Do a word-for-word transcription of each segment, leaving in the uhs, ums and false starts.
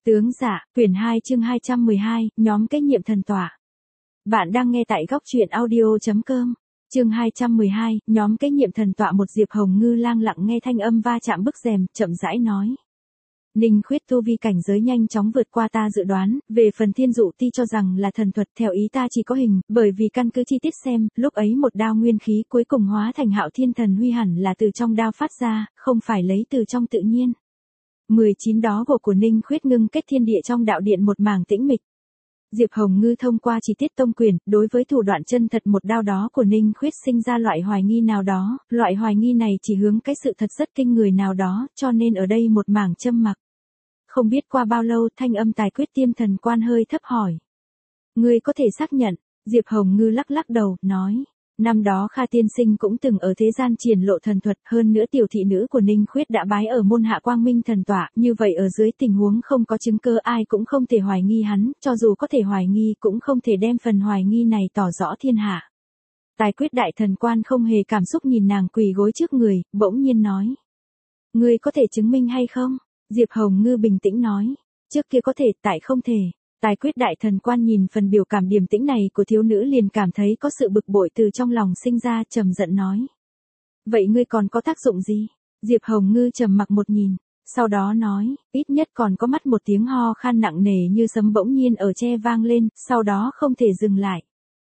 Tướng dạ, quyển hai chương hai trăm mười hai, nhóm cái nhiệm thần tọa. Bạn đang nghe tại góc truyện audio.com. Chương hai trăm mười hai, nhóm cái nhiệm thần tọa. Một Diệp Hồng Ngư lang lặng nghe thanh âm va chạm bức rèm, chậm rãi nói. Ninh Khuyết tu vi cảnh giới nhanh chóng vượt qua ta dự đoán, về phần thiên dụ ti cho rằng là thần thuật, theo ý ta chỉ có hình, bởi vì căn cứ chi tiết xem, lúc ấy một đao nguyên khí cuối cùng hóa thành Hạo Thiên Thần Huy hẳn là từ trong đao phát ra, không phải lấy từ trong tự nhiên. mười chín đó gỗ của Ninh Khuyết ngưng kết thiên địa trong đạo điện một mảng tĩnh mịch. Diệp Hồng Ngư thông qua chi tiết tông quyền, đối với thủ đoạn chân thật một đao đó của Ninh Khuyết sinh ra loại hoài nghi nào đó, loại hoài nghi này chỉ hướng cái sự thật rất kinh người nào đó, cho nên ở đây một mảng châm mặc. Không biết qua bao lâu, thanh âm Tài Quyết Tiêm Thần Quan hơi thấp hỏi. Ngươi có thể xác nhận? Diệp Hồng Ngư lắc lắc đầu, nói. Năm đó Kha Tiên Sinh cũng từng ở thế gian triển lộ thần thuật, hơn nữa tiểu thị nữ của Ninh Khuyết đã bái ở môn hạ Quang Minh thần tọa, như vậy ở dưới tình huống không có chứng cơ ai cũng không thể hoài nghi hắn, cho dù có thể hoài nghi cũng không thể đem phần hoài nghi này tỏ rõ thiên hạ. Tài Quyết Đại Thần Quan không hề cảm xúc nhìn nàng quỳ gối trước người, bỗng nhiên nói. Ngươi có thể chứng minh hay không? Diệp Hồng Ngư bình tĩnh nói. Trước kia có thể, tại không thể. Tài Quyết Đại Thần Quan nhìn phần biểu cảm điềm tĩnh này của thiếu nữ liền cảm thấy có sự bực bội từ trong lòng sinh ra, trầm giận nói. Vậy ngươi còn có tác dụng gì? Diệp Hồng Ngư trầm mặc một nhìn, sau đó nói, ít nhất còn có mắt một tiếng ho khan nặng nề như sấm bỗng nhiên ở tre vang lên, sau đó không thể dừng lại.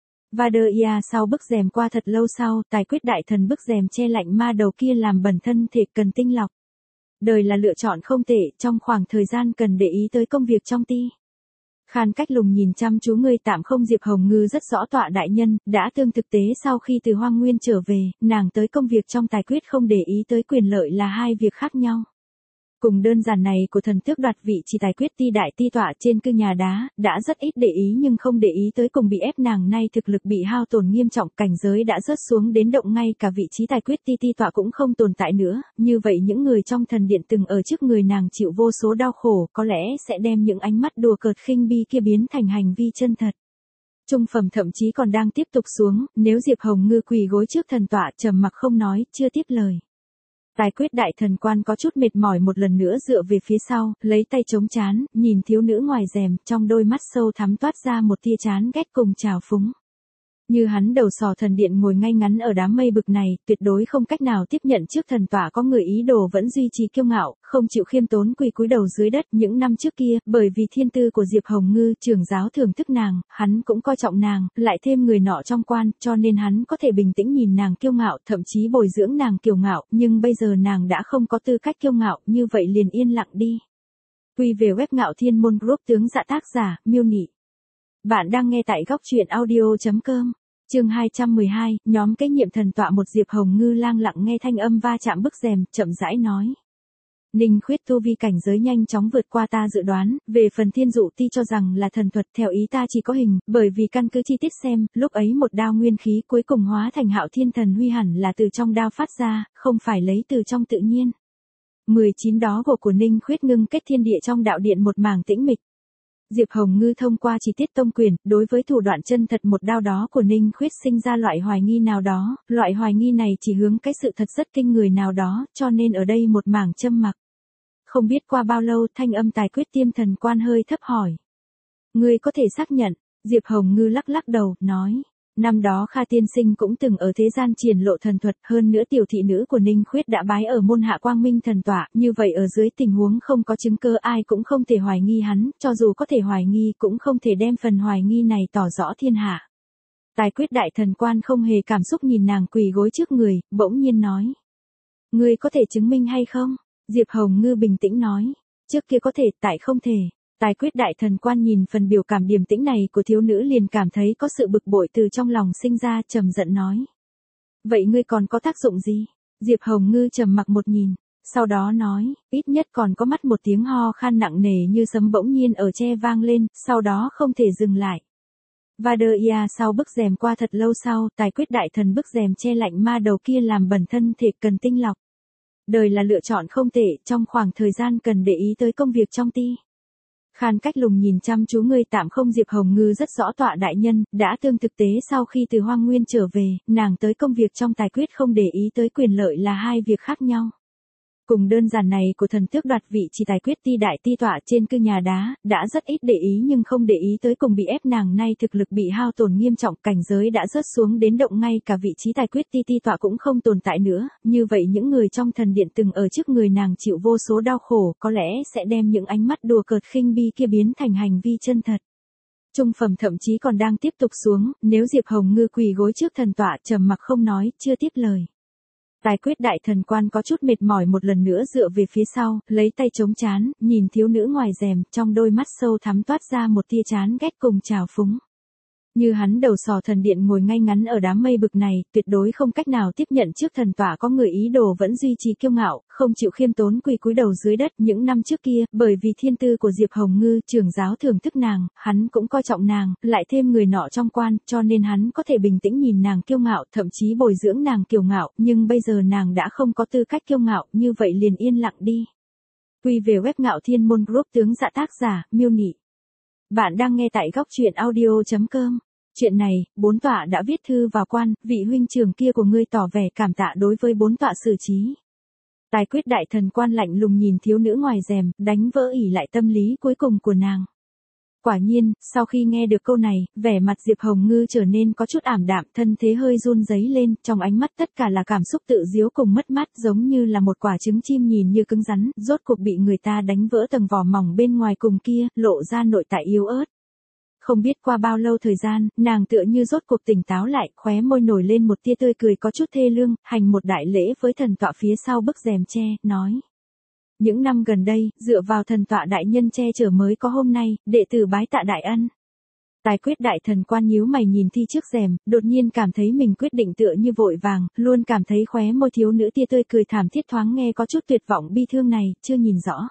Vadeia sau bức rèm qua thật lâu sau, Tài Quyết Đại Thần bức rèm che lạnh ma đầu kia làm bẩn thân thể cần tinh lọc. Đời là lựa chọn không tệ, trong khoảng thời gian cần để ý tới công việc trong ti. Khan Cách Lùng nhìn chăm chú ngươi tạm không. Diệp Hồng Ngư rất rõ tọa đại nhân, đã tương thực tế sau khi từ Hoang Nguyên trở về, nàng tới công việc trong tài quyết không để ý tới quyền lợi là hai việc khác nhau. Cùng đơn giản này của thần tước đoạt vị chỉ tài quyết ti đại ti tọa trên cư nhà đá, đã rất ít để ý nhưng không để ý tới cùng bị ép nàng nay thực lực bị hao tổn nghiêm trọng, cảnh giới đã rớt xuống đến động ngay cả vị trí tài quyết ti ti tọa cũng không tồn tại nữa, như vậy những người trong thần điện từng ở trước người nàng chịu vô số đau khổ có lẽ sẽ đem những ánh mắt đùa cợt khinh bi kia biến thành hành vi chân thật. Trung phẩm thậm chí còn đang tiếp tục xuống, nếu Diệp Hồng Ngư quỳ gối trước thần tọa trầm mặc không nói, chưa tiếp lời. Tài Quyết Đại Thần Quan có chút mệt mỏi một lần nữa dựa về phía sau, lấy tay chống trán, nhìn thiếu nữ ngoài rèm, trong đôi mắt sâu thắm toát ra một tia chán ghét cùng trào phúng. Như hắn đầu sò thần điện ngồi ngay ngắn ở đám mây bực này, tuyệt đối không cách nào tiếp nhận trước thần tọa có người ý đồ vẫn duy trì kiêu ngạo, không chịu khiêm tốn quỳ cúi đầu dưới đất. Những năm trước kia, bởi vì thiên tư của Diệp Hồng Ngư, trưởng giáo thưởng thức nàng, hắn cũng coi trọng nàng, lại thêm người nọ trong quan, cho nên hắn có thể bình tĩnh nhìn nàng kiêu ngạo, thậm chí bồi dưỡng nàng kiêu ngạo, nhưng bây giờ nàng đã không có tư cách kiêu ngạo, như vậy liền yên lặng đi. Quy về web Ngạo Thiên Môn Group. Tướng dạ tác giả, Miêu Nị. Bạn đang nghe tại góc truyện audio.com. Chương hai trăm mười hai, nhóm cái nhiệm thần tọa. Một Diệp Hồng Ngư lang lặng nghe thanh âm va chạm bức rèm, chậm rãi nói. Ninh Khuyết tu vi cảnh giới nhanh chóng vượt qua ta dự đoán, về phần thiên dụ ti cho rằng là thần thuật, theo ý ta chỉ có hình, bởi vì căn cứ chi tiết xem, lúc ấy một đao nguyên khí cuối cùng hóa thành Hạo Thiên Thần Huy hẳn là từ trong đao phát ra, không phải lấy từ trong tự nhiên. mười chín đó gỗ của Ninh Khuyết ngưng kết thiên địa trong đạo điện một mảng tĩnh mịch. Diệp Hồng Ngư thông qua chi tiết tông quyền, đối với thủ đoạn chân thật một đao đó của Ninh Khuyết sinh ra loại hoài nghi nào đó, loại hoài nghi này chỉ hướng cái sự thật rất kinh người nào đó, cho nên ở đây một mảng châm mặc. Không biết qua bao lâu, thanh âm Tài Quyết Tiêm Thần Quan hơi thấp hỏi. Ngươi có thể xác nhận? Diệp Hồng Ngư lắc lắc đầu, nói. Năm đó Kha Tiên Sinh cũng từng ở thế gian triển lộ thần thuật, hơn nữa tiểu thị nữ của Ninh Khuyết đã bái ở môn hạ Quang Minh thần tọa, như vậy ở dưới tình huống không có chứng cơ ai cũng không thể hoài nghi hắn, cho dù có thể hoài nghi cũng không thể đem phần hoài nghi này tỏ rõ thiên hạ. Tài Quyết Đại Thần Quan không hề cảm xúc nhìn nàng quỳ gối trước người, bỗng nhiên nói. Ngươi có thể chứng minh hay không? Diệp Hồng Ngư bình tĩnh nói. Trước kia có thể, tại không thể. Tài Quyết Đại Thần Quan nhìn phần biểu cảm điềm tĩnh này của thiếu nữ liền cảm thấy có sự bực bội từ trong lòng sinh ra, trầm giận nói. Vậy ngươi còn có tác dụng gì? Diệp Hồng Ngư trầm mặc một nhìn, sau đó nói, ít nhất còn có mắt một tiếng ho khan nặng nề như sấm bỗng nhiên ở tre vang lên, sau đó không thể dừng lại. Vadeia sau bức rèm qua thật lâu sau, Tài Quyết Đại Thần bức rèm che lạnh ma đầu kia làm bẩn thân thể cần tinh lọc. Đời là lựa chọn không tệ, trong khoảng thời gian cần để ý tới công việc trong ti. Khan Cách Lùng nhìn chăm chú ngươi tạm không. Diệp Hồng Ngư rất rõ tọa đại nhân, đã tương thực tế sau khi từ Hoang Nguyên trở về, nàng tới công việc trong tài quyết không để ý tới quyền lợi là hai việc khác nhau. Cùng đơn giản này của thần tước đoạt vị trí tài quyết ti đại ti tọa trên cư nhà đá, đã rất ít để ý nhưng không để ý tới cùng bị ép nàng nay thực lực bị hao tổn nghiêm trọng, cảnh giới đã rớt xuống đến động, ngay cả vị trí tài quyết ti ti tọa cũng không tồn tại nữa, như vậy những người trong thần điện từng ở trước người nàng chịu vô số đau khổ, có lẽ sẽ đem những ánh mắt đùa cợt khinh bi kia biến thành hành vi chân thật. Trung phẩm thậm chí còn đang tiếp tục xuống, nếu Diệp Hồng Ngư quỳ gối trước thần tọa trầm mặc không nói, chưa tiếp lời. Tài quyết đại thần quan có chút mệt mỏi một lần nữa dựa về phía sau, lấy tay chống chán, nhìn thiếu nữ ngoài rèm, trong đôi mắt sâu thắm toát ra một tia chán ghét cùng trào phúng. Như hắn đầu sò thần điện ngồi ngay ngắn ở đám mây bực này, tuyệt đối không cách nào tiếp nhận trước thần tọa có người ý đồ vẫn duy trì kiêu ngạo, không chịu khiêm tốn quỳ cúi đầu dưới đất. Những năm trước kia, bởi vì thiên tư của Diệp Hồng Ngư, trưởng giáo thưởng thức nàng, hắn cũng coi trọng nàng, lại thêm người nọ trong quan, cho nên hắn có thể bình tĩnh nhìn nàng kiêu ngạo, thậm chí bồi dưỡng nàng kiêu ngạo, nhưng bây giờ nàng đã không có tư cách kiêu ngạo, như vậy liền yên lặng đi. Quy về web Ngạo Thiên Môn Group, tướng dạ, tác giả, Miêu Nị. Bạn đang nghe tại góc truyện audio chấm com. Chuyện này, bốn tọa đã viết thư vào quan, vị huynh trưởng kia của ngươi tỏ vẻ cảm tạ đối với bốn tọa xử trí. Tài quyết đại thần quan lạnh lùng nhìn thiếu nữ ngoài rèm, đánh vỡ ỉ lại tâm lý cuối cùng của nàng. Quả nhiên, sau khi nghe được câu này, vẻ mặt Diệp Hồng Ngư trở nên có chút ảm đạm, thân thế hơi run rẩy lên, trong ánh mắt tất cả là cảm xúc tự giễu cùng mất mát, giống như là một quả trứng chim nhìn như cứng rắn, rốt cuộc bị người ta đánh vỡ tầng vỏ mỏng bên ngoài cùng kia, lộ ra nội tại yếu ớt. Không biết qua bao lâu thời gian, nàng tựa như rốt cuộc tỉnh táo lại, khóe môi nổi lên một tia tươi cười có chút thê lương, hành một đại lễ với thần tọa phía sau bức rèm tre, nói. Những năm gần đây, dựa vào thần tọa đại nhân che chở mới có hôm nay, đệ tử bái tạ đại ân. Tài quyết đại thần quan nhíu mày nhìn thi trước rèm, đột nhiên cảm thấy mình quyết định tựa như vội vàng, luôn cảm thấy khóe môi thiếu nữ tia tươi cười thảm thiết thoáng nghe có chút tuyệt vọng bi thương này, chưa nhìn rõ.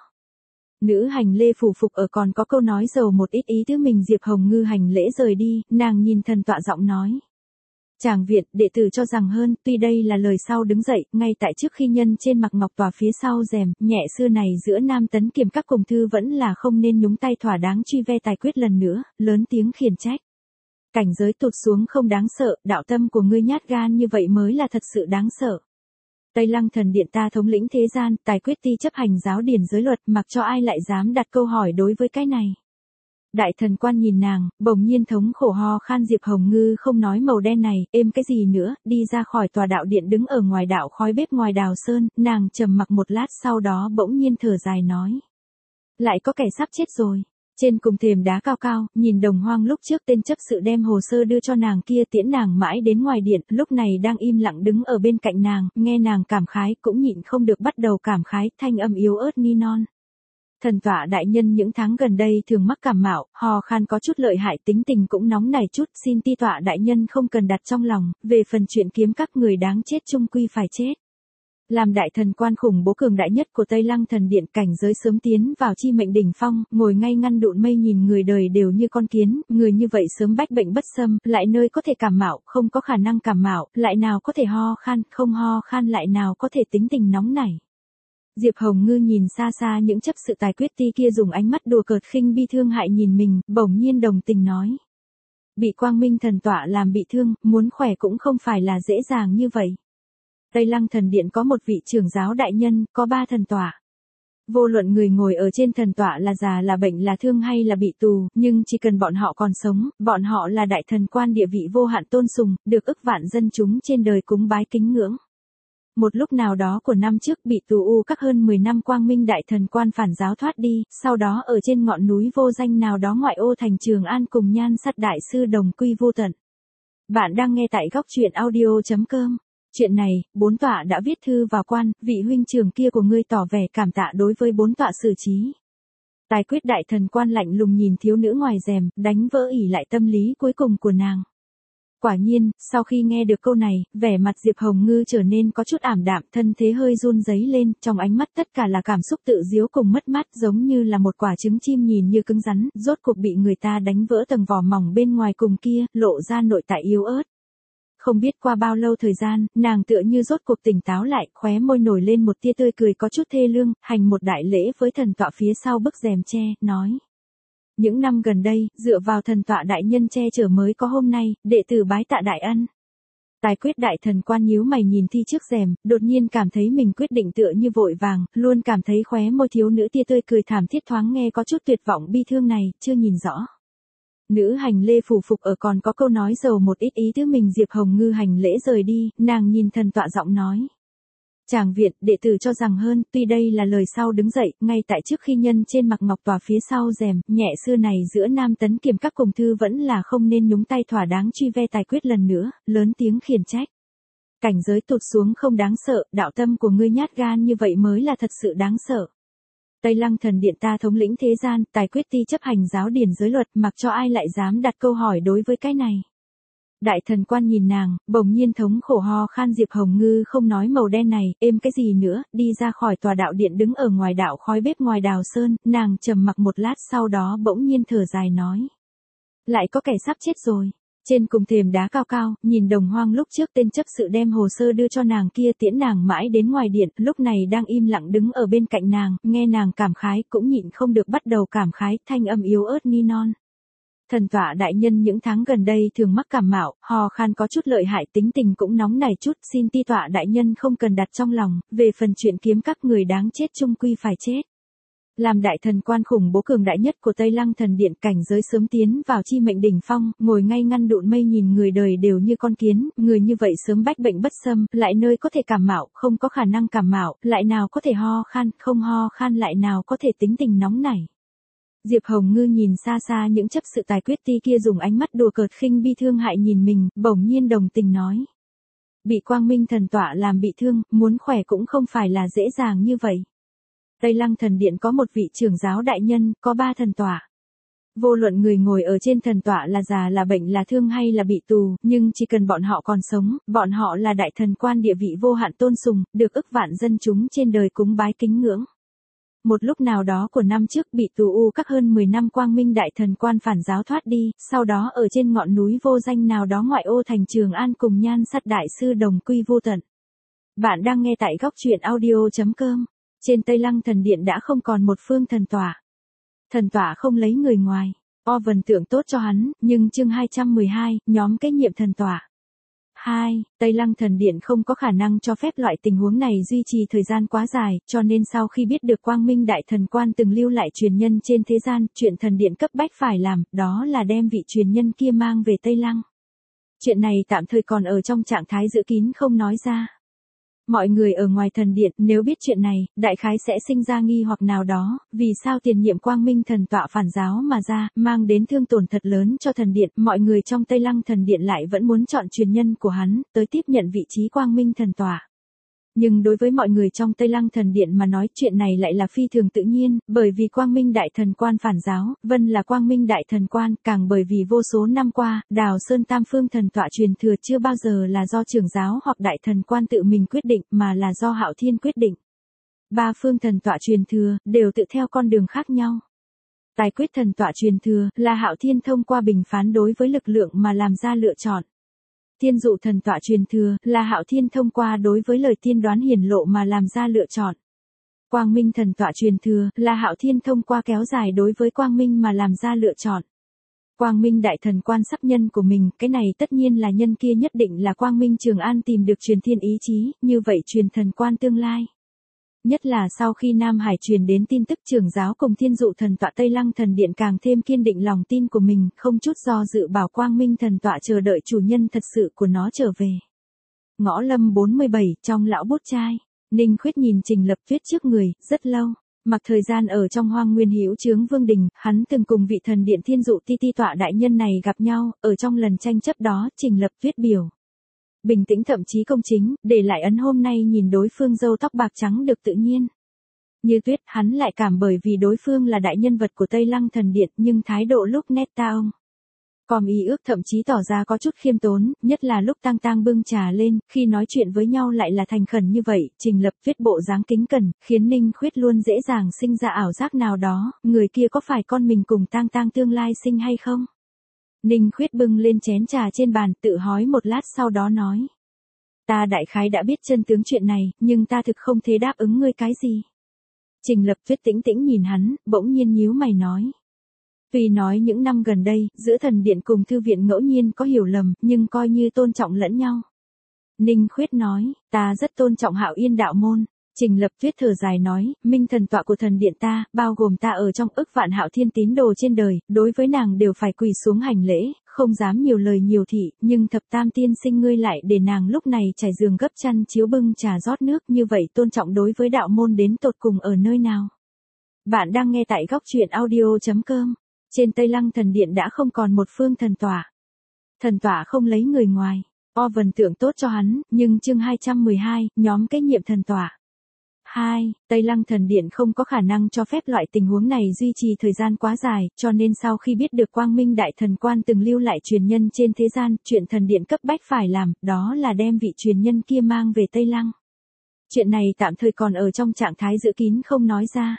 Nữ hành lê phủ phục ở còn có câu nói giàu một ít ý tứ mình. Diệp Hồng Ngư hành lễ rời đi, nàng nhìn thần tọa giọng nói. Chàng Việt, đệ tử cho rằng hơn, tuy đây là lời sau đứng dậy, ngay tại trước khi nhân trên mặc ngọc tòa phía sau rèm, nhẹ xưa này giữa Nam Tấn Kiềm các cùng thư vẫn là không nên nhúng tay thỏa đáng truy ve tài quyết lần nữa, lớn tiếng khiển trách. Cảnh giới tụt xuống không đáng sợ, đạo tâm của ngươi nhát gan như vậy mới là thật sự đáng sợ. Tây Lăng thần điện ta thống lĩnh thế gian, tài quyết ti chấp hành giáo điển giới luật, mặc cho ai lại dám đặt câu hỏi đối với cái này. Đại thần quan nhìn nàng, bỗng nhiên thống khổ ho khan. Diệp Hồng Ngư không nói màu đen này, êm cái gì nữa, đi ra khỏi tòa đạo điện đứng ở ngoài đạo khói bếp ngoài Đào Sơn, nàng trầm mặc một lát sau đó bỗng nhiên thở dài nói. Lại có kẻ sắp chết rồi. Trên cùng thềm đá cao cao, nhìn Đồng Hoang lúc trước tên chấp sự đem hồ sơ đưa cho nàng kia tiễn nàng mãi đến ngoài điện, lúc này đang im lặng đứng ở bên cạnh nàng, nghe nàng cảm khái cũng nhịn không được bắt đầu cảm khái, thanh âm yếu ớt ni non. Thần tọa đại nhân những tháng gần đây thường mắc cảm mạo, ho khan có chút lợi hại, tính tình cũng nóng nảy chút, xin ti tọa đại nhân không cần đặt trong lòng, về phần chuyện kiếm các người đáng chết chung quy phải chết. Làm đại thần quan khủng bố cường đại nhất của Tây Lăng thần điện, cảnh giới sớm tiến vào chi mệnh đỉnh phong, ngồi ngay ngăn đụn mây nhìn người đời đều như con kiến, người như vậy sớm bách bệnh bất xâm, lại nơi có thể cảm mạo, không có khả năng cảm mạo, lại nào có thể ho khan, không ho khan lại nào có thể tính tình nóng nảy. Diệp Hồng Ngư nhìn xa xa những chấp sự tài quyết ti kia dùng ánh mắt đùa cợt khinh bi thương hại nhìn mình, bỗng nhiên đồng tình nói. Bị Quang Minh thần tọa làm bị thương, muốn khỏe cũng không phải là dễ dàng như vậy. Tây Lăng thần điện có một vị trưởng giáo đại nhân, có ba thần tọa. Vô luận người ngồi ở trên thần tọa là già là bệnh là thương hay là bị tù, nhưng chỉ cần bọn họ còn sống, bọn họ là đại thần quan địa vị vô hạn tôn sùng, được ức vạn dân chúng trên đời cúng bái kính ngưỡng. Một lúc nào đó của năm trước bị tù u các hơn mười năm Quang Minh đại thần quan phản giáo thoát đi, sau đó ở trên ngọn núi vô danh nào đó ngoại ô thành Trường An cùng Nhan Sắt đại sư đồng quy vô tận. Bạn đang nghe tại góc truyện audio chấm com. Chuyện này, bốn tọa đã viết thư vào quan, vị huynh trưởng kia của ngươi tỏ vẻ cảm tạ đối với bốn tọa xử trí. Tài quyết đại thần quan lạnh lùng nhìn thiếu nữ ngoài rèm, đánh vỡ ỉ lại tâm lý cuối cùng của nàng. Quả nhiên, sau khi nghe được câu này, vẻ mặt Diệp Hồng Ngư trở nên có chút ảm đạm, thân thế hơi run rẩy lên, trong ánh mắt tất cả là cảm xúc tự giễu cùng mất mát, giống như là một quả trứng chim nhìn như cứng rắn, rốt cuộc bị người ta đánh vỡ tầng vỏ mỏng bên ngoài cùng kia, lộ ra nội tại yếu ớt. Không biết qua bao lâu thời gian, nàng tựa như rốt cuộc tỉnh táo lại, khóe môi nổi lên một tia tươi cười có chút thê lương, hành một đại lễ với thần tọa phía sau bức rèm tre, nói. Những năm gần đây, dựa vào thần tọa đại nhân che chở mới có hôm nay, đệ tử bái tạ đại ân. Tài quyết đại thần quan nhíu mày nhìn thi trước rèm, đột nhiên cảm thấy mình quyết định tựa như vội vàng, luôn cảm thấy khóe môi thiếu nữ tia tươi cười thảm thiết thoáng nghe có chút tuyệt vọng bi thương này, chưa nhìn rõ. Nữ hành lê phủ phục ở còn có câu nói giàu một ít ý tứ mình Diệp Hồng Ngư hành lễ rời đi, nàng nhìn thần tọa giọng nói. Chàng Việt, đệ tử cho rằng hơn, tuy đây là lời sau đứng dậy, ngay tại trước khi nhân trên mặc ngọc tòa phía sau rèm, nhẹ xưa này giữa Nam Tấn Kiềm các cùng thư vẫn là không nên nhúng tay thỏa đáng truy ve tài quyết lần nữa, lớn tiếng khiển trách. Cảnh giới tụt xuống không đáng sợ, đạo tâm của ngươi nhát gan như vậy mới là thật sự đáng sợ. Tây Lăng thần điện ta thống lĩnh thế gian, tài quyết ti chấp hành giáo điển giới luật, mặc cho ai lại dám đặt câu hỏi đối với cái này. Đại thần quan nhìn nàng, bỗng nhiên thống khổ ho khan. Diệp Hồng Ngư không nói màu đen này, êm cái gì nữa, đi ra khỏi tòa đạo điện đứng ở ngoài đạo khói bếp ngoài Đào Sơn, nàng trầm mặc một lát sau đó bỗng nhiên thở dài nói. Lại có kẻ sắp chết rồi. Trên cùng thềm đá cao cao, nhìn Đồng Hoang lúc trước tên chấp sự đem hồ sơ đưa cho nàng kia tiễn nàng mãi đến ngoài điện, lúc này đang im lặng đứng ở bên cạnh nàng, nghe nàng cảm khái cũng nhịn không được bắt đầu cảm khái, thanh âm yếu ớt ni non. Thần tọa đại nhân những tháng gần đây thường mắc cảm mạo, ho khan có chút lợi hại, tính tình cũng nóng nảy chút, xin ti tọa đại nhân không cần đặt trong lòng, về phần chuyện kiếm các người đáng chết chung quy phải chết. Làm đại thần quan khủng bố cường đại nhất của Tây Lăng thần điện, cảnh giới sớm tiến vào chi mệnh đỉnh phong, ngồi ngay ngăn đụn mây nhìn người đời đều như con kiến, người như vậy sớm bách bệnh bất xâm, lại nơi có thể cảm mạo, không có khả năng cảm mạo, lại nào có thể ho khan, không ho khan lại nào có thể tính tình nóng nảy. Diệp Hồng Ngư nhìn xa xa những chấp sự tài quyết ti kia dùng ánh mắt đùa cợt khinh bi thương hại nhìn mình, bỗng nhiên đồng tình nói. Bị Quang Minh thần tọa làm bị thương, muốn khỏe cũng không phải là dễ dàng như vậy. Tây Lăng thần điện có một vị trưởng giáo đại nhân, có ba thần tọa. Vô luận người ngồi ở trên thần tọa là già là bệnh là thương hay là bị tù, nhưng chỉ cần bọn họ còn sống, bọn họ là đại thần quan địa vị vô hạn tôn sùng, được ức vạn dân chúng trên đời cúng bái kính ngưỡng. Một lúc nào đó của năm trước bị tù u các hơn mười năm Quang Minh đại thần quan phản giáo thoát đi, sau đó ở trên ngọn núi vô danh nào đó ngoại ô thành Trường An cùng Nhan Sát đại sư đồng quy vô tận. Bạn đang nghe tại góc truyện audio chấm com. Trên Tây Lăng thần điện đã không còn một phương thần tọa. Thần tọa không lấy người ngoài. O vần tượng tốt cho hắn, nhưng chương hai trăm mười hai, nhóm kế nhiệm thần tọa. hai. Tây Lăng thần điện không có khả năng cho phép loại tình huống này duy trì thời gian quá dài, cho nên sau khi biết được Quang Minh đại thần quan từng lưu lại truyền nhân trên thế gian, chuyện thần điện cấp bách phải làm, đó là đem vị truyền nhân kia mang về Tây Lăng. Chuyện này tạm thời còn ở trong trạng thái giữ kín không nói ra. Mọi người ở ngoài thần điện nếu biết chuyện này, đại khái sẽ sinh ra nghi hoặc nào đó, vì sao tiền nhiệm Quang Minh thần tọa phản giáo mà ra, mang đến thương tổn thật lớn cho thần điện, mọi người trong Tây Lăng thần điện lại vẫn muốn chọn truyền nhân của hắn, tới tiếp nhận vị trí Quang Minh thần tọa. Nhưng đối với mọi người trong Tây Lăng thần điện mà nói chuyện này lại là phi thường tự nhiên, bởi vì Quang Minh đại thần quan phản giáo, Vân là Quang Minh đại thần quan, càng bởi vì vô số năm qua, Đào Sơn Tam Phương thần tọa truyền thừa chưa bao giờ là do trưởng giáo hoặc đại thần quan tự mình quyết định, mà là do Hạo Thiên quyết định. Ba phương thần tọa truyền thừa, đều tự theo con đường khác nhau. Tài quyết thần tọa truyền thừa, là Hạo Thiên thông qua bình phán đối với lực lượng mà làm ra lựa chọn. Thiên dụ thần tọa truyền thừa, là Hạo Thiên thông qua đối với lời tiên đoán hiển lộ mà làm ra lựa chọn. Quang Minh thần tọa truyền thừa, là Hạo Thiên thông qua kéo dài đối với Quang Minh mà làm ra lựa chọn. Quang Minh đại thần quan sắp nhân của mình, cái này tất nhiên là nhân kia nhất định là Quang Minh Trường An tìm được truyền thiên ý chí, như vậy truyền thần quan tương lai. Nhất là sau khi Nam Hải truyền đến tin tức trưởng giáo cùng thiên dụ thần tọa Tây Lăng thần điện càng thêm kiên định lòng tin của mình, không chút do dự bảo Quang Minh thần tọa chờ đợi chủ nhân thật sự của nó trở về. Ngõ Lâm bốn mươi bảy, trong lão bút trai, Ninh Khuyết nhìn Trình Lập Tuyết trước người, rất lâu. Mặc thời gian ở trong Hoang Nguyên Hữu Chướng Vương Đình, hắn từng cùng vị thần điện thiên dụ ti ti tọa đại nhân này gặp nhau, ở trong lần tranh chấp đó, Trình Lập Tuyết biểu bình tĩnh thậm chí công chính, để lại ấn hôm nay nhìn đối phương râu tóc bạc trắng được tự nhiên. Như Tuyết, hắn lại cảm bởi vì đối phương là đại nhân vật của Tây Lăng thần điện, nhưng thái độ lúc nét ta ông. Còn ý ước thậm chí tỏ ra có chút khiêm tốn, nhất là lúc tang tang bưng trà lên, khi nói chuyện với nhau lại là thành khẩn như vậy, Trình Lập Tuyết bộ dáng kính cẩn, khiến Ninh Khuyết luôn dễ dàng sinh ra ảo giác nào đó, người kia có phải con mình cùng tang tang tương lai sinh hay không? Ninh Khuyết bưng lên chén trà trên bàn, tự hói một lát sau đó nói. Ta đại khái đã biết chân tướng chuyện này, nhưng ta thực không thể đáp ứng ngươi cái gì. Trình Lập Tuyết tĩnh tĩnh nhìn hắn, bỗng nhiên nhíu mày nói. Tuy nói những năm gần đây, giữa thần điện cùng thư viện ngẫu nhiên có hiểu lầm, nhưng coi như tôn trọng lẫn nhau. Ninh Khuyết nói, ta rất tôn trọng Hạo Yên đạo môn. Trình Lập Tuyết thở dài nói, minh thần tọa của thần điện ta, bao gồm ta ở trong ức vạn Hạo Thiên tín đồ trên đời, đối với nàng đều phải quỳ xuống hành lễ, không dám nhiều lời nhiều thị, nhưng thập tam tiên sinh ngươi lại để nàng lúc này trải giường gấp chăn chiếu bưng trà rót nước, như vậy tôn trọng đối với đạo môn đến tột cùng ở nơi nào? Bạn đang nghe tại góc truyện audio chấm com. Trên Tây Lăng thần điện đã không còn một phương thần tọa. Thần tọa không lấy người ngoài. O vần tượng tốt cho hắn, nhưng chương hai trăm mười hai, nhóm kế nhiệm thần tọa. hai. Tây Lăng thần điện không có khả năng cho phép loại tình huống này duy trì thời gian quá dài, cho nên sau khi biết được Quang Minh Đại Thần Quan từng lưu lại truyền nhân trên thế gian, chuyện thần điện cấp bách phải làm, đó là đem vị truyền nhân kia mang về Tây Lăng. Chuyện này tạm thời còn ở trong trạng thái giữ kín không nói ra.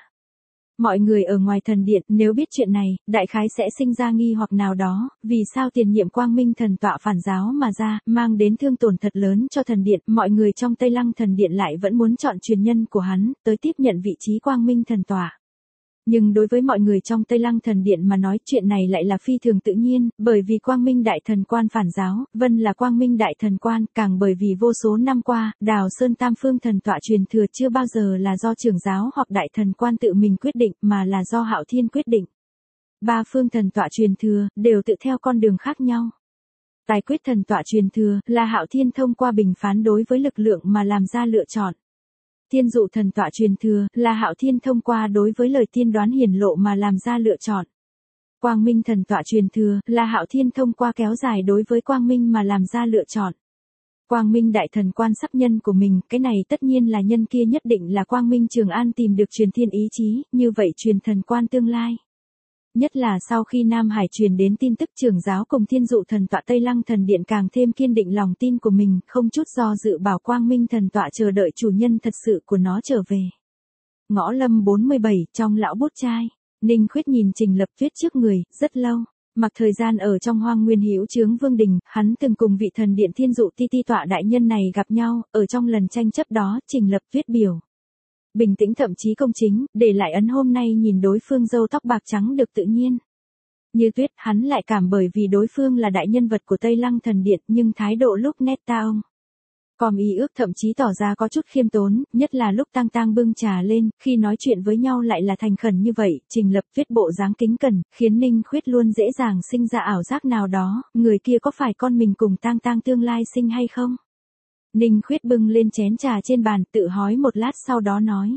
Mọi người ở ngoài thần điện nếu biết chuyện này, đại khái sẽ sinh ra nghi hoặc nào đó, vì sao tiền nhiệm Quang Minh thần tọa phản giáo mà ra, mang đến thương tổn thật lớn cho thần điện, mọi người trong Tây Lăng thần điện lại vẫn muốn chọn truyền nhân của hắn, tới tiếp nhận vị trí Quang Minh thần tọa. Nhưng đối với mọi người trong Tây Lăng thần điện mà nói chuyện này lại là phi thường tự nhiên, bởi vì Quang Minh Đại Thần Quan phản giáo, Vân là Quang Minh Đại Thần Quan, càng bởi vì vô số năm qua, Đào Sơn Tam Phương thần tọa truyền thừa chưa bao giờ là do trưởng giáo hoặc Đại Thần Quan tự mình quyết định, mà là do Hạo Thiên quyết định. Ba phương thần tọa truyền thừa, đều tự theo con đường khác nhau. Tài quyết thần tọa truyền thừa, là Hạo Thiên thông qua bình phán đối với lực lượng mà làm ra lựa chọn. Tiên dụ thần tọa truyền thừa, là Hạo Thiên thông qua đối với lời tiên đoán hiển lộ mà làm ra lựa chọn. Quang Minh thần tọa truyền thừa, là Hạo Thiên thông qua kéo dài đối với Quang Minh mà làm ra lựa chọn. Quang Minh Đại Thần Quan sắp nhân của mình, cái này tất nhiên là nhân kia nhất định là Quang Minh Trường An tìm được truyền thiên ý chí, như vậy truyền thần quan tương lai. Nhất là sau khi Nam Hải truyền đến tin tức trưởng giáo cùng thiên dụ thần tọa Tây Lăng thần điện càng thêm kiên định lòng tin của mình, không chút do dự bảo Quang Minh thần tọa chờ đợi chủ nhân thật sự của nó trở về. Ngõ Lâm bốn mươi bảy, trong lão bút trai, Ninh Khuyết nhìn Trình Lập Tuyết trước người, rất lâu. Mặc thời gian ở trong Hoang Nguyên Hữu Chướng Vương Đình, hắn từng cùng vị thần điện thiên dụ ti ti tọa đại nhân này gặp nhau, ở trong lần tranh chấp đó, Trình Lập Tuyết biểu bình tĩnh thậm chí công chính, để lại ấn hôm nay nhìn đối phương râu tóc bạc trắng được tự nhiên. Như tuyết, hắn lại cảm bởi vì đối phương là đại nhân vật của Tây Lăng thần điện, nhưng thái độ lúc nét ta ông. Còn ý ước thậm chí tỏ ra có chút khiêm tốn, nhất là lúc tang tang bưng trà lên, khi nói chuyện với nhau lại là thành khẩn như vậy, Trình Lập Tuyết bộ dáng kính cẩn, khiến Ninh Khuyết luôn dễ dàng sinh ra ảo giác nào đó, người kia có phải con mình cùng tang tang tương lai sinh hay không? Ninh Khuyết bưng lên chén trà trên bàn, tự hói một lát sau đó nói.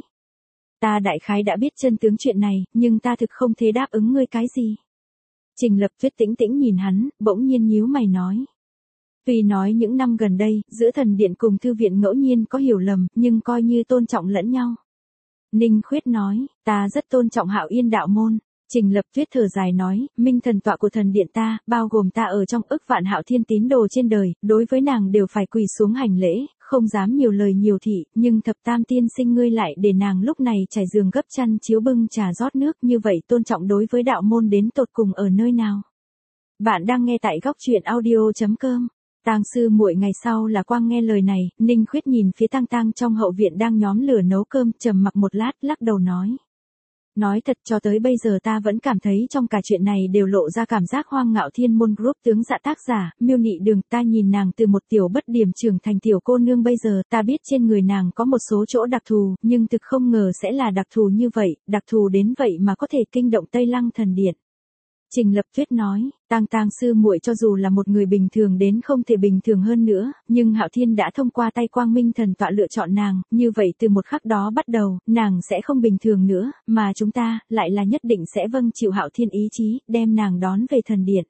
Ta đại khái đã biết chân tướng chuyện này, nhưng ta thực không thể đáp ứng ngươi cái gì. Trình Lập Tuyết tĩnh tĩnh nhìn hắn, bỗng nhiên nhíu mày nói. Tuy nói những năm gần đây, giữa thần điện cùng thư viện ngẫu nhiên có hiểu lầm, nhưng coi như tôn trọng lẫn nhau. Ninh Khuyết nói, ta rất tôn trọng Hạo Yên đạo môn. Trình Lập Tuyết thở dài nói, minh thần tọa của thần điện ta, bao gồm ta ở trong ức vạn Hạo Thiên tín đồ trên đời, đối với nàng đều phải quỳ xuống hành lễ, không dám nhiều lời nhiều thị, nhưng thập tam tiên sinh ngươi lại để nàng lúc này trải giường gấp chăn chiếu bưng trà rót nước, như vậy tôn trọng đối với đạo môn đến tột cùng ở nơi nào? Bạn đang nghe tại góc truyện audio chấm com. Tang sư muội ngày sau là Quang nghe lời này, Ninh Khuyết nhìn phía Tang Tang trong hậu viện đang nhóm lửa nấu cơm, trầm mặc một lát, lắc đầu nói. Nói thật cho tới bây giờ ta vẫn cảm thấy trong cả chuyện này đều lộ ra cảm giác Hoang Ngạo Thiên môn group tướng dạ tác giả, Miêu Nị Đường, ta nhìn nàng từ một tiểu bất điểm trưởng thành tiểu cô nương bây giờ, ta biết trên người nàng có một số chỗ đặc thù, nhưng thực không ngờ sẽ là đặc thù như vậy, đặc thù đến vậy mà có thể kinh động Tây Lăng thần điện. Trình Lập Tuyết nói, Tang Tang sư muội cho dù là một người bình thường đến không thể bình thường hơn nữa, nhưng Hạo Thiên đã thông qua tay Quang Minh thần tọa lựa chọn nàng, như vậy từ một khắc đó bắt đầu, nàng sẽ không bình thường nữa, mà chúng ta, lại là nhất định sẽ vâng chịu Hạo Thiên ý chí, đem nàng đón về thần điện.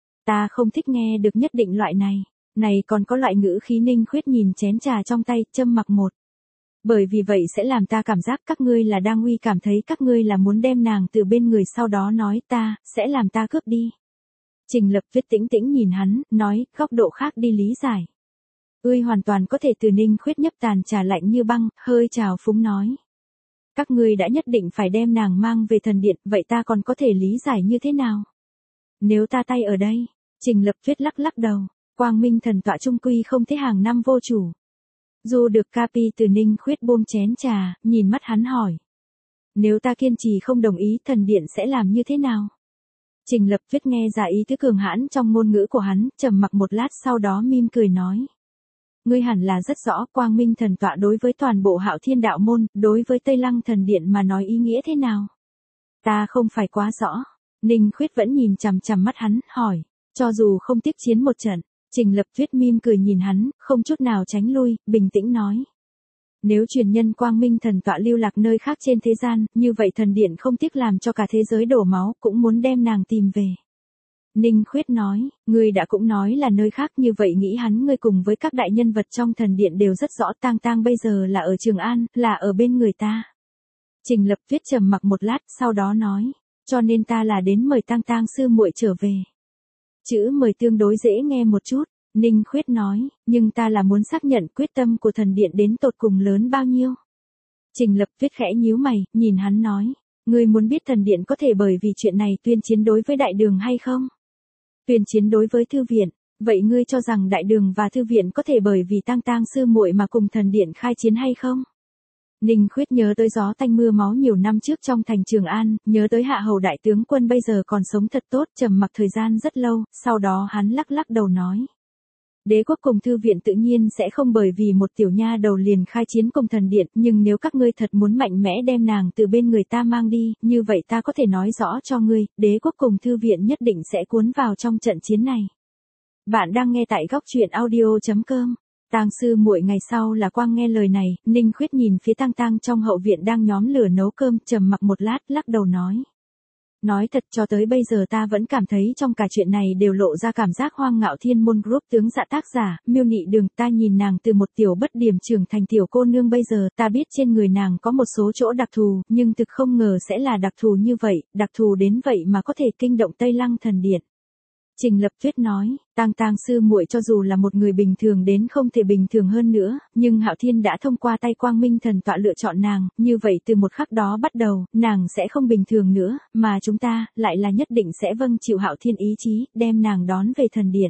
Ta không thích nghe được nhất định loại này, này còn có loại ngữ khí. Ninh Khuyết nhìn chén trà trong tay, châm mặc một. Bởi vì vậy sẽ làm ta cảm giác các ngươi là đang uy cảm thấy các ngươi là muốn đem nàng từ bên người, sau đó nói ta, sẽ làm ta cướp đi. Trình Lập Tuyết tĩnh tĩnh nhìn hắn, nói, góc độ khác đi lý giải. Ươi hoàn toàn có thể từ. Ninh Khuyết nhấp tàn trà lạnh như băng, hơi trào phúng nói. Các ngươi đã nhất định phải đem nàng mang về thần điện, vậy ta còn có thể lý giải như thế nào? Nếu ta tay ở đây, Trình Lập Tuyết lắc lắc đầu, Quang Minh thần tọa trung quy không thể hàng năm vô chủ. Dù được Capi từ. Ninh Khuyết buông chén trà, nhìn mắt hắn hỏi. Nếu ta kiên trì không đồng ý, thần điện sẽ làm như thế nào? Trình Lập Tuyết nghe ra ý tứ cường hãn trong ngôn ngữ của hắn, trầm mặc một lát sau đó mỉm cười nói. Ngươi hẳn là rất rõ quang minh thần tọa đối với toàn bộ Hạo Thiên đạo môn, đối với Tây Lăng thần điện mà nói ý nghĩa thế nào? Ta không phải quá rõ. Ninh Khuyết vẫn nhìn chằm chằm mắt hắn, hỏi. Cho dù không tiếc chiến một trận, Trình Lập Tuyết mỉm cười nhìn hắn, không chút nào tránh lui, bình tĩnh nói. Nếu truyền nhân quang minh thần tọa lưu lạc nơi khác trên thế gian, như vậy thần điện không tiếc làm cho cả thế giới đổ máu, cũng muốn đem nàng tìm về. Ninh Khuyết nói, ngươi đã cũng nói là nơi khác, như vậy nghĩ hắn ngươi cùng với các đại nhân vật trong thần điện đều rất rõ, Tang Tang bây giờ là ở Trường An, là ở bên người ta. Trình Lập Tuyết trầm mặc một lát, sau đó nói, cho nên ta là đến mời Tang Tang sư muội trở về. Chữ mời tương đối dễ nghe một chút, Ninh Khuyết nói, nhưng ta là muốn xác nhận quyết tâm của thần điện đến tột cùng lớn bao nhiêu. Trình Lập Tuyết khẽ nhíu mày, nhìn hắn nói, ngươi muốn biết thần điện có thể bởi vì chuyện này tuyên chiến đối với đại đường hay không? Tuyên chiến đối với thư viện, vậy ngươi cho rằng đại đường và thư viện có thể bởi vì Tang Tang sư muội mà cùng thần điện khai chiến hay không? Ninh Khuyết nhớ tới gió tanh mưa máu nhiều năm trước trong thành Trường An, nhớ tới Hạ Hầu đại tướng quân bây giờ còn sống thật tốt, trầm mặc thời gian rất lâu, sau đó hắn lắc lắc đầu nói. Đế quốc cùng thư viện tự nhiên sẽ không bởi vì một tiểu nha đầu liền khai chiến cùng thần điện, nhưng nếu các ngươi thật muốn mạnh mẽ đem nàng từ bên người ta mang đi, như vậy ta có thể nói rõ cho ngươi, đế quốc cùng thư viện nhất định sẽ cuốn vào trong trận chiến này. Bạn đang nghe tại góc truyện audio chấm com. Tang sư muội ngày sau là Quang nghe lời này, Ninh Khuyết nhìn phía Tang Tang trong hậu viện đang nhóm lửa nấu cơm, trầm mặc một lát, lắc đầu nói. Nói thật cho tới bây giờ ta vẫn cảm thấy trong cả chuyện này đều lộ ra cảm giác Hoang Ngạo Thiên Môn Group tướng dạ tác giả, Miêu Nị Đường, ta nhìn nàng từ một tiểu bất điểm trưởng thành tiểu cô nương bây giờ, ta biết trên người nàng có một số chỗ đặc thù, nhưng thực không ngờ sẽ là đặc thù như vậy, đặc thù đến vậy mà có thể kinh động Tây Lăng thần điện. Trình Lập Tuyết nói, Tang Tang sư muội cho dù là một người bình thường đến không thể bình thường hơn nữa, nhưng Hạo Thiên đã thông qua tay quang minh thần tọa lựa chọn nàng, như vậy từ một khắc đó bắt đầu, nàng sẽ không bình thường nữa, mà chúng ta, lại là nhất định sẽ vâng chịu Hạo Thiên ý chí, đem nàng đón về thần điện.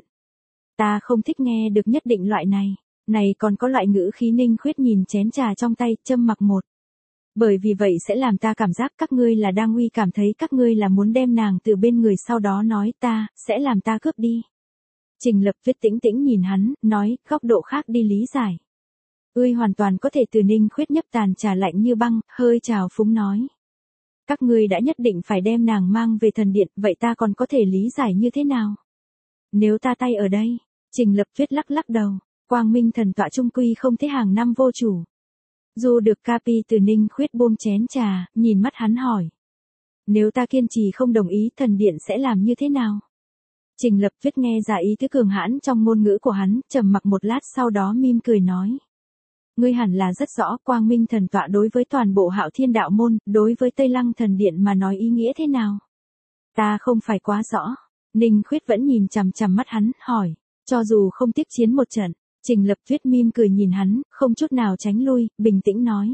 Ta không thích nghe được nhất định loại này, này còn có loại ngữ khí. Ninh Khuyết nhìn chén trà trong tay, châm mặc một. Bởi vì vậy sẽ làm ta cảm giác các ngươi là đang uy cảm thấy các ngươi là muốn đem nàng từ bên người, sau đó nói ta, sẽ làm ta cướp đi. Trình Lập Tuyết tĩnh tĩnh nhìn hắn, nói, góc độ khác đi lý giải. Ươi hoàn toàn có thể từ. Ninh Khuyết nhấp tàn trà lạnh như băng, hơi trào phúng nói. Các ngươi đã nhất định phải đem nàng mang về thần điện, vậy ta còn có thể lý giải như thế nào? Nếu ta tay ở đây, Trình Lập Tuyết lắc lắc đầu, quang minh thần tọa trung quy không thế hàng năm vô chủ. Dù được Capi từ. Ninh Khuyết buông chén trà, nhìn mắt hắn hỏi. Nếu ta kiên trì không đồng ý, thần điện sẽ làm như thế nào? Trình Lập Tuyết nghe ra ý tứ cường hãn trong ngôn ngữ của hắn, trầm mặc một lát sau đó mỉm cười nói. Ngươi hẳn là rất rõ quang minh thần tọa đối với toàn bộ Hạo Thiên đạo môn, đối với Tây Lăng thần điện mà nói ý nghĩa thế nào? Ta không phải quá rõ. Ninh Khuyết vẫn nhìn chằm chằm mắt hắn, hỏi. Cho dù không tiếc chiến một trận. Trình Lập Tuyết mỉm cười nhìn hắn, không chút nào tránh lui, bình tĩnh nói.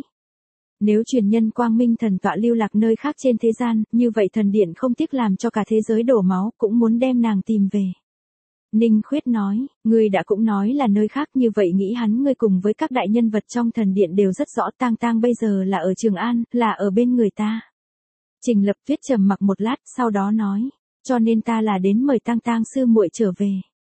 Nếu truyền nhân quang minh thần tọa lưu lạc nơi khác trên thế gian, như vậy thần điện không tiếc làm cho cả thế giới đổ máu, cũng muốn đem nàng tìm về. Ninh Khuyết nói, ngươi đã cũng nói là nơi khác, như vậy nghĩ hắn ngươi cùng với các đại nhân vật trong thần điện đều rất rõ, Tang Tang bây giờ là ở Trường An, là ở bên người ta. Trình Lập Tuyết trầm mặc một lát, sau đó nói, cho nên ta là đến mời Tang Tang sư muội trở về.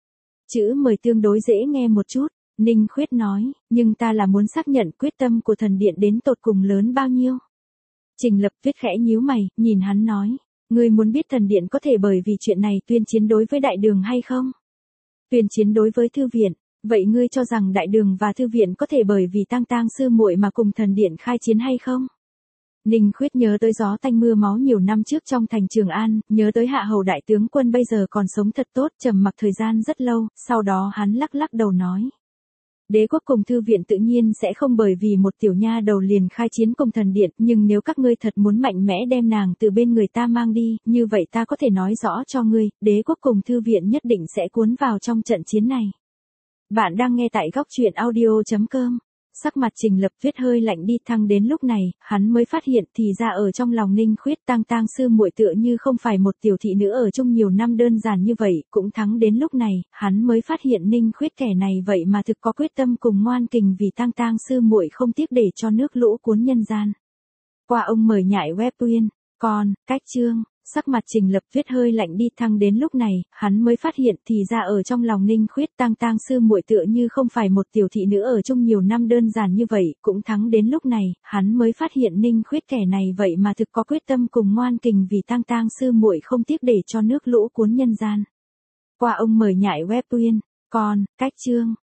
Chữ mời tương đối dễ nghe một chút, Ninh Khuyết nói, nhưng ta là muốn xác nhận quyết tâm của thần điện đến tột cùng lớn bao nhiêu. Trình Lập Tuyết khẽ nhíu mày, nhìn hắn nói, ngươi muốn biết thần điện có thể bởi vì chuyện này tuyên chiến đối với đại đường hay không? Tuyên chiến đối với thư viện, vậy ngươi cho rằng đại đường và thư viện có thể bởi vì Tang Tang sư muội mà cùng thần điện khai chiến hay không? Ninh Khuyết nhớ tới gió tanh mưa máu nhiều năm trước trong thành Trường An, nhớ tới Hạ Hầu đại tướng quân bây giờ còn sống thật tốt, trầm mặc thời gian rất lâu, sau đó hắn lắc lắc đầu nói. Đế quốc cùng thư viện tự nhiên sẽ không bởi vì một tiểu nha đầu liền khai chiến cùng thần điện, nhưng nếu các ngươi thật muốn mạnh mẽ đem nàng từ bên người ta mang đi, như vậy ta có thể nói rõ cho ngươi, đế quốc cùng thư viện nhất định sẽ cuốn vào trong trận chiến này. Bạn đang nghe tại góc truyện audio chấm com. Sắc mặt Trình Lập Tuyết hơi lạnh đi, thăng đến lúc này, hắn mới phát hiện thì ra ở trong lòng Ninh Khuyết Tang Tang sư muội tựa như không phải một tiểu thị nữ ở chung nhiều năm đơn giản như vậy, cũng thắng đến lúc này, hắn mới phát hiện Ninh Khuyết kẻ này vậy mà thực có quyết tâm cùng ngoan kình vì Tang Tang sư muội không tiếc để cho nước lũ cuốn nhân gian. Qua ông mời nhại web tuyên, còn, cách chương. sắc mặt Trình Lập Viết hơi lạnh đi, thăng đến lúc này, hắn mới phát hiện thì ra ở trong lòng Ninh Khuyết Tang Tang sư muội tựa như không phải một tiểu thị nữ ở chung nhiều năm đơn giản như vậy, cũng thắng đến lúc này, hắn mới phát hiện Ninh Khuyết kẻ này vậy mà thực có quyết tâm cùng ngoan kình vì Tang Tang sư muội không tiếc để cho nước lũ cuốn nhân gian. Qua ông mời nhại web Uyên, con, cách chương.